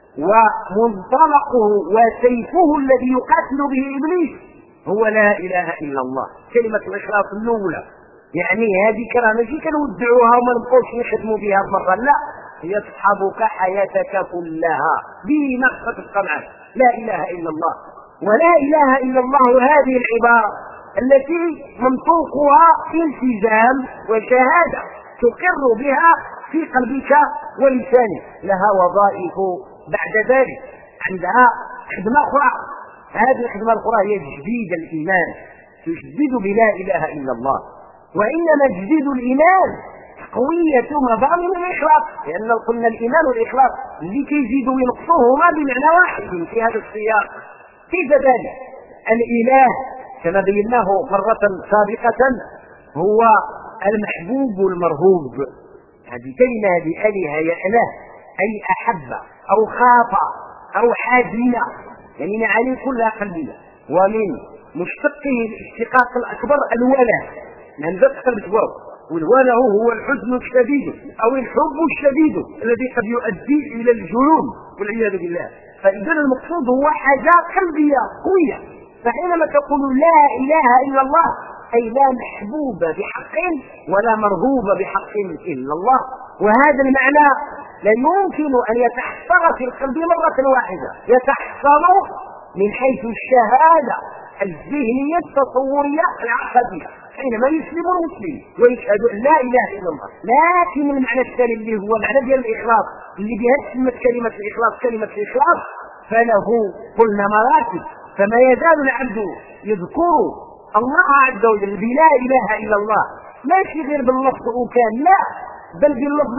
Speaker 1: ومنطلقه وسيفه الذي يقاتل به إبليس هو لا إله إلا الله، كلمة الإخلاص الأولى. يعني هذه كلمة ماشي كنودعوها وما نبقوش نخدموا بها مرة، لا، هي تصحبك حياتك كلها بما تبقى معك، لا إله إلا الله. ولا إله إلا الله هذه العبارة التي منطوقها التزام وشهادة تقر بها في قلبك ولسانك، لها وظائف بعد ذلك، عندها خدمة أخرى. هذه الخدمة الأخرى هي تجديد الإيمان، تجدد بلا إله إلا الله. وإنما تجديد الإيمان قوية مضامن الإخلاص، لأن قلنا الإيمان والإخلاص اللي كيزيدوا وينقصوهما بمعنى واحد في هذا السياق. كيف ذلك؟ الإله كما بيناه مرة سابقة هو المحبوب المرهوب. هذه كلمة بأله يأله أي أحب أو خاف أو حزن، يعني معاني كلها قلبية. ومن مشتقه الاشتقاق الأكبر الوله، من ذات قلب تبرد، والوله هو الحزن الشديد أو الحب الشديد الذي قد يؤدي إلى الجنون والعياذ بالله. فإذا المقصود هو حاجة قلبية قوية. فحينما تقول لا إله إلا الله أي لا محبوب بحق ولا مرهوب بحق إلا الله. وهذا المعنى لا يمكن أن يتحصر في القلب مرة واحدة، يتحصر من حيث الشهادة الذهنية التصورية العقدية حينما يسلم المسلم ويشهد أن لا إله إلا الله. لكن المعنى الثاني اللي هو معنى ديال الإخلاص، اللي بها تسمت كلمة الإخلاص كلمة الإخلاص، فله قلنا مراتب. فما يزال العبد يذكر الله عز وجل بلا إله إلا الله، ماشي غير باللفظ وكان، لا، بل باللفظ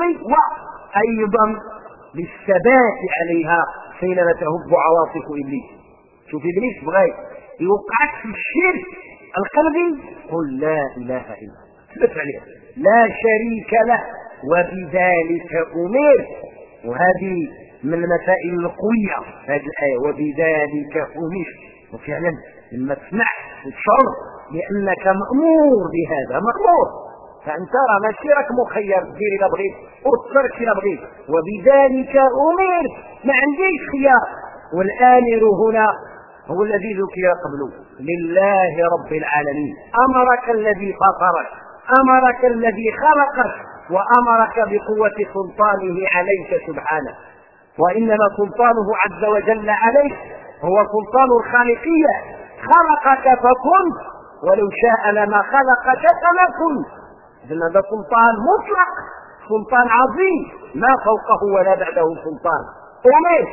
Speaker 1: وأيضا بالثبات عليها حينما تهب عواصف إبليس. شوف إبليس بغى يوقعك في الشرك القلبي، قل لا إله إلا الله، ثبت عليها لا شريك له وبذلك أمرت. وهذه من المسائل القوية هذه الآية، وبذلك أمرت. وفعلا لما تسمع وتشعر بأنك مأمور بهذا، مأمور، فأنت راه ماشي راك مخير دير إلا بغيت وترك إلا بغيت، وبذلك أمرت، ما عنديش خيار. والآمر هنا هو الذي ذكر قبله، لله رب العالمين. أمرك الذي فطرك، أمرك الذي خلقك، وأمرك بقوة سلطانه عليك سبحانه. وإنما سلطانه عز وجل عليك هو سلطان الخالقية، خلقك فكنت، ولو شاء لما خلقك فما كنت. إذن هذا سلطان مطلق، سلطان عظيم، ما فوقه ولا بعده سلطان. أمرت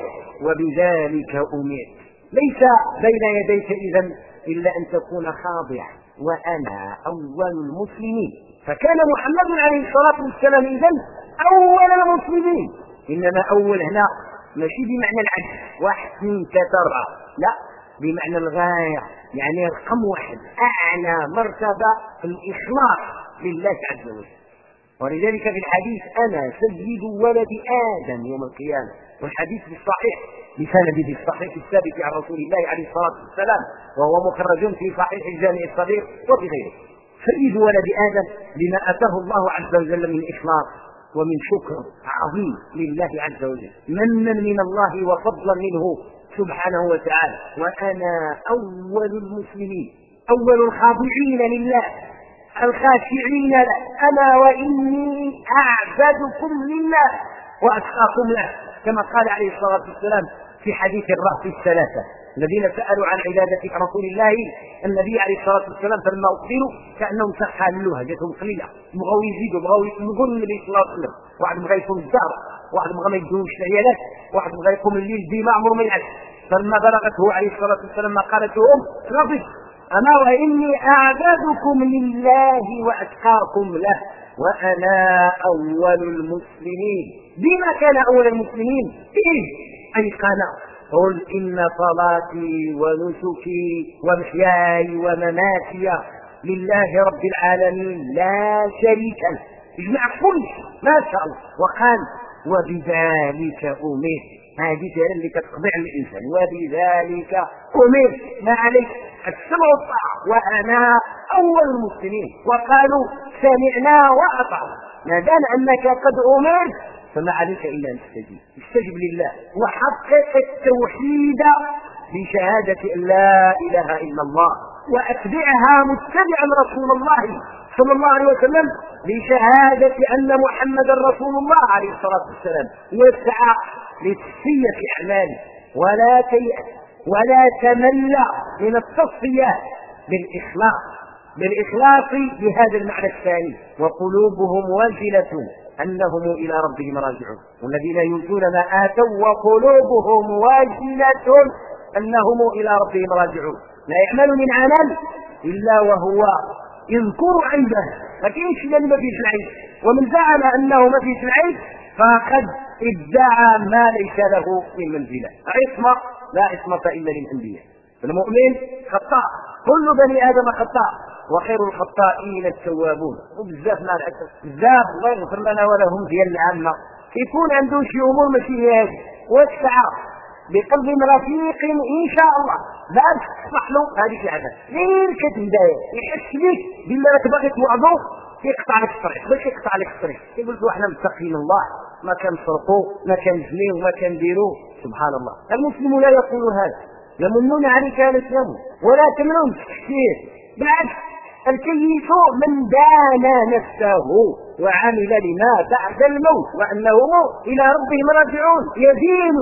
Speaker 1: وبذلك أمرت. ليس بين يديك إذن إلا أن تكون خاضعا، وأنا أول المسلمين. فكان محمد عليه الصلاة والسلام إذن أول المسلمين. إنما أول هنا ماشي بمعنى العدد، واحد اثنين ثلاثة، لا، بمعنى الغاية، يعني رقم واحد، أعلى مرتبة في الإخلاص لله عز وجل. ولذلك في الحديث أنا سيد ولد آدم يوم القيامة، والحديث بالصحيح بسنده الصحيح الثابت عن رسول الله عليه الصلاة والسلام، وهو مخرج في صحيح الجامع الصغير وفي غيره. سيد ولد آدم لما أتاه الله عز وجل من إخلاص ومن شكر عظيم لله عز وجل، منا من الله وفضلا منه سبحانه وتعالى. وأنا أول المسلمين، أول الخاضعين لله الخاشعين له، أنا وإني أعبدكم لله وأتقاكم له، كما قال عليه الصلاة والسلام في حديث الرهط الثلاثة الذين سألوا عن عبادة رسول الله النبي عليه الصلاة والسلام، فلما أخبروا كأنهم سخنوا هجتهم قليلة، بغوا يزيدوا، بغوا يقولوا النبي صلى الله عليه وسلم، واحد بغى يكون الدار، واحد بغى ما يدوش العيالات، واحد بغى يقوم الليل ديما عمره ما يعرف. فلما بلغته عليه الصلاة والسلام ما قالت لهم غضب، أنا وإني أعبدكم لله وأتقاكم له وأنا أول المسلمين. بما كان أول المسلمين؟ إيه أيقنا، قل إن صلاتي ونسكي ومحياي ومماتي لله رب العالمين لا شريك له. يجمع كل ما شاء الله. وقال وبذلك أمرت. هذه فعلا اللي كتقضي على الإنسان، وبذلك أمرت، ما عليك السمع والطاعة، وأنا أول المسلمين. وقالوا سمعنا وأطعنا. ما دام أنك قد أمرت فما عليك إلا أن استجب لله وحقق التوحيد بشهادة أن لا إله إلا الله، وأتبعها متبعا رسول الله صلى الله عليه وسلم بشهادة أن محمدا رسول الله عليه الصلاة والسلام، واسعى لتصفية أعماله ولا تيأس ولا تمل من التصفية بالإخلاص بهذا المعنى الثاني. وقلوبهم واجلة أنهم إلى ربهم راجعون، والذين يؤتون ما آتوا وقلوبهم واجلة أنهم إلى ربهم راجعون. لا يعمل من عمل إلا وهو يذكر عيبه، ما كاينش اللي ما فيش العيب، ومن زعم أنه ما فيش العيب فقد ادعى ما ليس له من منزلة. عصمة لا عصمة إلا للأنبياء. المؤمن خطاء، كل بني آدم خطاء، وخير الخطائين التوابون. وبزاف ما العكس بزاف الله يغفر لنا ولهم ديال العامة يكون عنده شي أمور ماشي هي هذه، واسعى بقلب رفيق إن شاء الله لا تصلح له هذه العادة. غير كتبداية يحس بك بالله راك باغي توعظه يقطع لك الطريق، باش يقطع لك الطريق يقول لك احنا متقين الله، ما كنسرقوا ما كنزنيو ما كنديروا. سبحان الله، المسلم لا يقول هذا. يمنون عليك ان تسلموا ولا تمنون كثير، بالعكس الكيس من دان نفسه وعمل لما بعد الموت وانه الى ربهم راجعون. يدين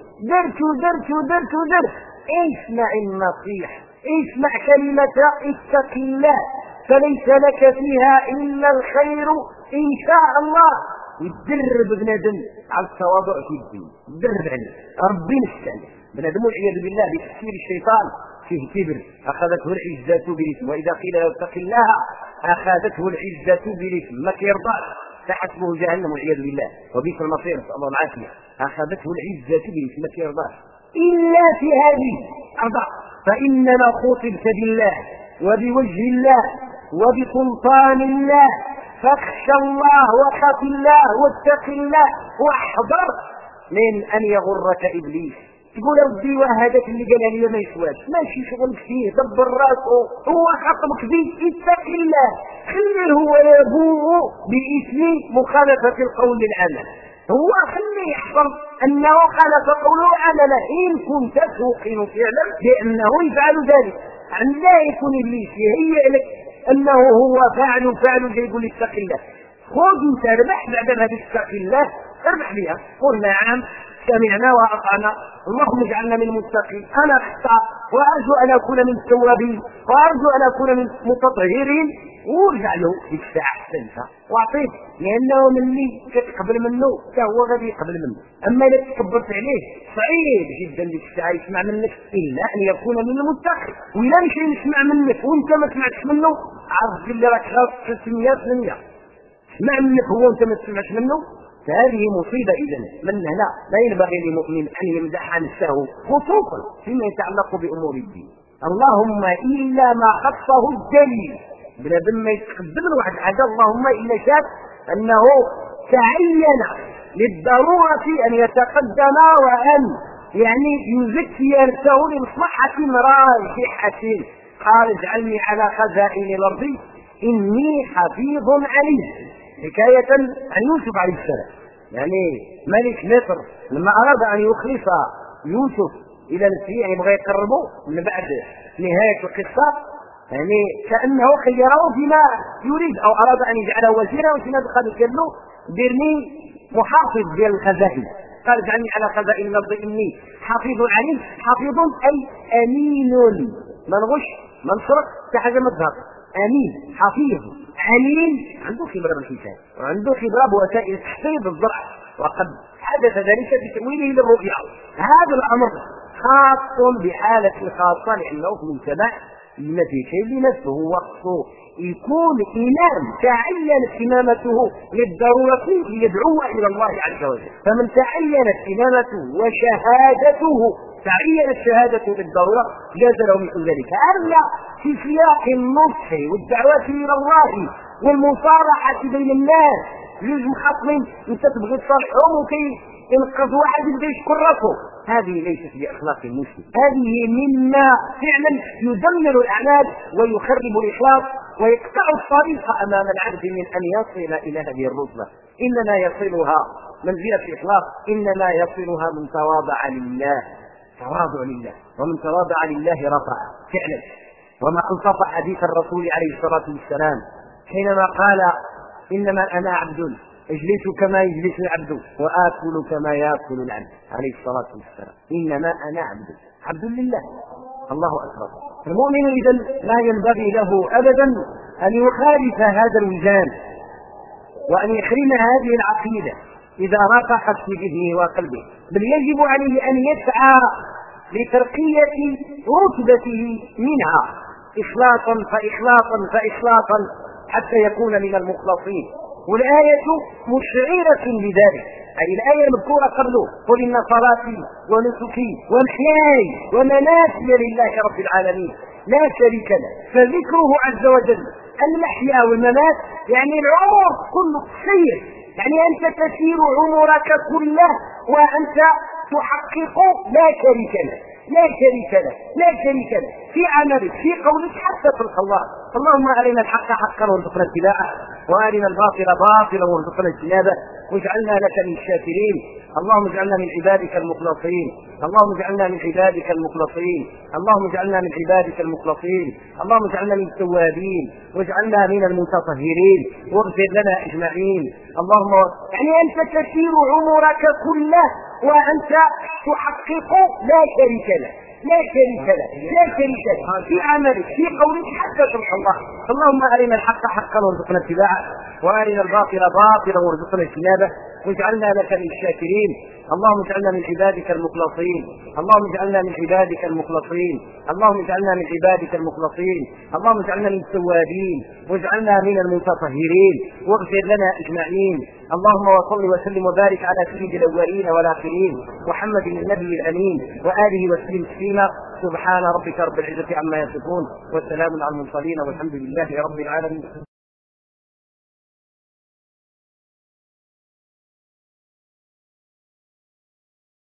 Speaker 1: درت اسمع النصيحة، اسمع كلمة اتق الله فليس لك فيها إلا الخير إن شاء الله. يدرب بنادم على التواضع في الدين، يدرب عليه ربي نستعين بنادم والعياذ بالله بتفكير الشيطان فيه كبر، أخذته العزة بالإثم، وإذا قيل له اتق الله أخذته العزة بالإثم، ما كيرضاش فحسبه جهنم والعياذ بالله وبئس المصير، نسأل الله العافية. أخذته العزة بالإثم، ما كيرضاش إلا في هذه أربع. فإنما خطبت بالله وبوجه الله وبسلطان الله فاخشى الله وخاف الله واتق الله واحذر من أن يغرك إبليس. تقول ربي وهذاك اللي قال لي ما يسواش، ماشي شغل فيه، دبر راسه، هو خطبك به اتق الله، خليه هو يبوء باسم مخالفة القول للعمل، هو خليه يحفظ أنه خالف قوله عمله إن كنت توقن فعلا بأنه يفعل ذلك. عن لا يكون إبليس يهيئ لك أنه هو فاعل جاي يقول اتق الله، خذ انت ربح بعد ما تتق الله اربح بها، قل نعم سمعنا وأطعنا اللهم اجعلنا من المتقين. أنا أخطأ وأرجو أن أكون من التوابين وأرجو أن أكون من المتطهرين، وارجع له ديك الساعة أحسنتها وأعطيه، لأنه مني كتقبل منه فهو غادي يقبل منه. أما إذا تكبرت عليه صعيب جدا ديك الساعة يسمع منك إلا أن يكون من المتقين. وإلا مشي يسمع منك وأنت ما سمعتش منه عرف بالله راك غلط 300% سمع منك هو أنت ما تسمعش منه، فهذه مصيبة. إذن من هنا لا ينبغي لمؤمن أن يمدح نفسه خصوصا فيما يتعلق بأمور الدين، اللهم إلا ما خصه الدليل. بنادم ما يتقبل واحد الحاجة اللهم إلا شاف أنه تعين للضرورة أن يتقدم وأن يعني يزكي نفسه لمصلحة راجحة. قال اجعلني على خزائن الأرض إني حفيظ عليم، حكاية عن يوسف عليه السلام. يعني ملك مصر لما أراد أن يخلص يوسف إلى نفسه يبغى يقربه من بعد نهاية القصة، يعني كأنه خيره فيما يريد أو أراد أن يجعله وزيرا، وشنا قال له ديرني محافظ ديال الخزائن، قال اجعلني على خزائن الأرض إني حفيظ عليم. حفيظ أي أمين، ما نغش ما نسرق كحاجة ما تظهر، أمين حفيظ عليم، عنده خبرة بالحساب وعنده خبرة بوسائل تحصيل الزرع، وقد حدث ذلك بتأويله للرؤيا. هذا الأمر خاص بحالة خاصة لأنه في المجتمع الذي لنفسه وقته يكون إمام تعينت إمامته للضرورة ليدعو إلى الله عز وجل. فمن تعينت إمامته وشهادته تعينت شهادته بالضرورة جاز له مثل ذلك. أما في سياق النصح والدعوة إلى الله والمصالحة بين الناس جوج مخاصمين انت تبغي تصالحهم وكي ينقذ واحد يبدا يشكر راسه. هذه ليست باخلاق المسلم، هذه مما فعلا يدمر الاعمال ويخرب الاخلاص ويقطع الطريق امام العبد من ان يصل الى هذه الرتبه. انما يصلها منزله الاخلاص، انما يصلها من تواضع لله، تواضع لله، ومن تواضع لله رفع فعلا. وما انصف حديث الرسول عليه الصلاه والسلام حينما قال انما انا عبد اجلس كما يجلس العبد واكل كما ياكل العبد عليه الصلاه والسلام. انما انا عبد لله. الله اكبر. المؤمن اذا لا ينبغي له ابدا ان يخالف هذا الوجدان وان يحرم هذه العقيده اذا رقحت في ذهنه وقلبه، بل يجب عليه ان يسعى لترقيه رتبته منها اخلاصا فاخلاصا حتى يكون من المخلصين. والآية مشعرة بذلك، أي الآية المذكورة قبله: قل إن صلاتي ونسكي ومحياي ومماتي لله رب العالمين لا شريك له. فذكره عز وجل المحيا والممات يعني العمر كله سير، يعني أنت تسير عمرك كله وأنت تحقق لا شريك له في عملك في قولك حتى تلقى الله. اللهم أرنا الحق حقا وارزقنا اتباعه وأرنا الباطل باطلا وارزقنا اجتنابه واجعلنا لك من الشاكرين. اللهم اجعلنا من عبادك المخلصين، اللهم اجعلنا من عبادك المخلصين، اللهم اجعلنا من عبادك المخلصين، اللهم اجعلنا من التوابين واجعلنا من المتطهرين واغفر لنا اجمعين. اللهم يعني انت تسير عمرك كله وانت تحقق لا شريك له في عملك في قولك حتى تلقى الله. اللهم أرنا الحق حقا وارزقنا اتباعه وأرنا الباطل باطلا وارزقنا اجتنابه واجعلنا لك من الشاكرين. اللهم اجعلنا من عبادك المخلصين، اللهم اجعلنا من عبادك المخلصين، اللهم اجعلنا من عبادك المخلصين، اللهم اجعلنا من التوابين واجعلنا من المتطهرين واغفر لنا اجمعين. اللهم وصل وسلم وبارك على سيد الاولين والاخرين محمد النبي الامين واله وسلم تسليما. سبحان ربك رب العزه عما يصفون وسلام على المرسلين والحمد لله رب العالمين.